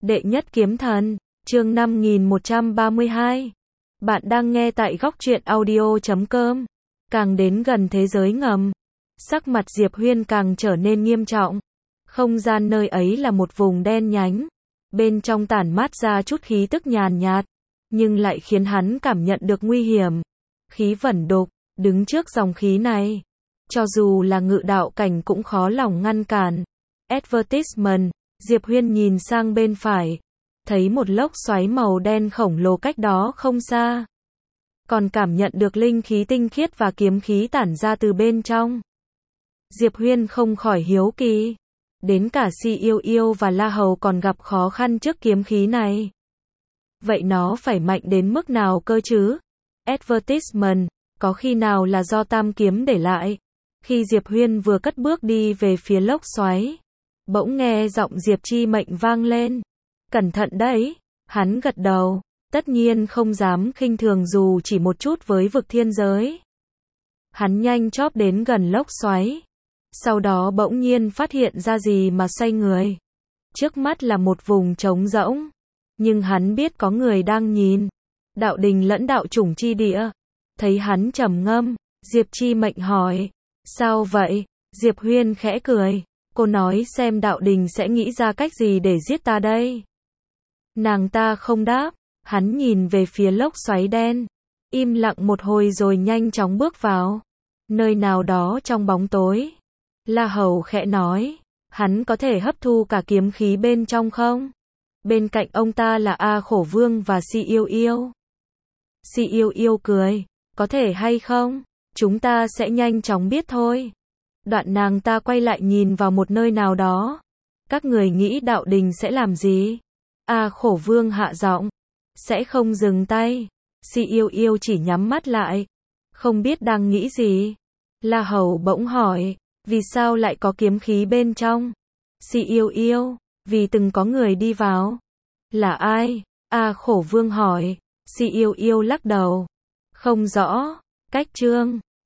Đệ nhất kiếm thần, chương 5132. Bạn đang nghe tại góc truyện audio.com. Càng đến gần thế giới ngầm, sắc mặt Diệp Huyên càng trở nên nghiêm trọng. Không gian nơi ấy là một vùng đen nhánh, bên trong tản mát ra chút khí tức nhàn nhạt, nhưng lại khiến hắn cảm nhận được nguy hiểm. Khí vẩn đục, đứng trước dòng khí này, cho dù là ngự đạo cảnh cũng khó lòng ngăn cản. Advertisement, Diệp Huyên nhìn sang bên phải, thấy một lốc xoáy màu đen khổng lồ cách đó không xa. Còn cảm nhận được linh khí tinh khiết và kiếm khí tản ra từ bên trong. Diệp Huyên không khỏi hiếu kỳ. Đến cả Si Yêu Yêu và La Hầu còn gặp khó khăn trước kiếm khí này. Vậy nó phải mạnh đến mức nào cơ chứ? Advertisement, có khi nào là do Tam Kiếm để lại? Khi Diệp Huyên vừa cất bước đi về phía lốc xoáy, bỗng nghe giọng Diệp Chi Mệnh vang lên. Cẩn thận đấy. Hắn gật đầu, tất nhiên không dám khinh thường dù chỉ một chút với vực thiên giới. Hắn nhanh chóp đến gần lốc xoáy. Sau đó bỗng nhiên phát hiện ra gì mà xoay người. Trước mắt là một vùng trống rỗng. Nhưng hắn biết có người đang nhìn. Đạo đình lẫn đạo chủng chi địa. Thấy hắn trầm ngâm, Diệp Chi Mệnh hỏi. Sao vậy? Diệp Huyên khẽ cười. Cô nói xem đạo đình sẽ nghĩ ra cách gì để giết ta đây. Nàng ta không đáp. Hắn nhìn về phía lốc xoáy đen. Im lặng một hồi rồi nhanh chóng bước vào. Nơi nào đó trong bóng tối. La Hầu khẽ nói. Hắn có thể hấp thu cả kiếm khí bên trong không? Bên cạnh ông ta là A Khổ Vương và Si Yêu Yêu. Si Yêu Yêu cười. Có thể hay không? Chúng ta sẽ nhanh chóng biết thôi. Đoạn nàng ta quay lại nhìn vào một nơi nào đó. Các người nghĩ đạo đình sẽ làm gì? A Khổ Vương hạ giọng. Sẽ không dừng tay. Si Yêu Yêu chỉ nhắm mắt lại. Không biết đang nghĩ gì. La Hầu bỗng hỏi. Vì sao lại có kiếm khí bên trong? Si Yêu Yêu. Vì từng có người đi vào. Là ai? A Khổ Vương hỏi. Si Yêu Yêu lắc đầu. Không rõ. Cách chương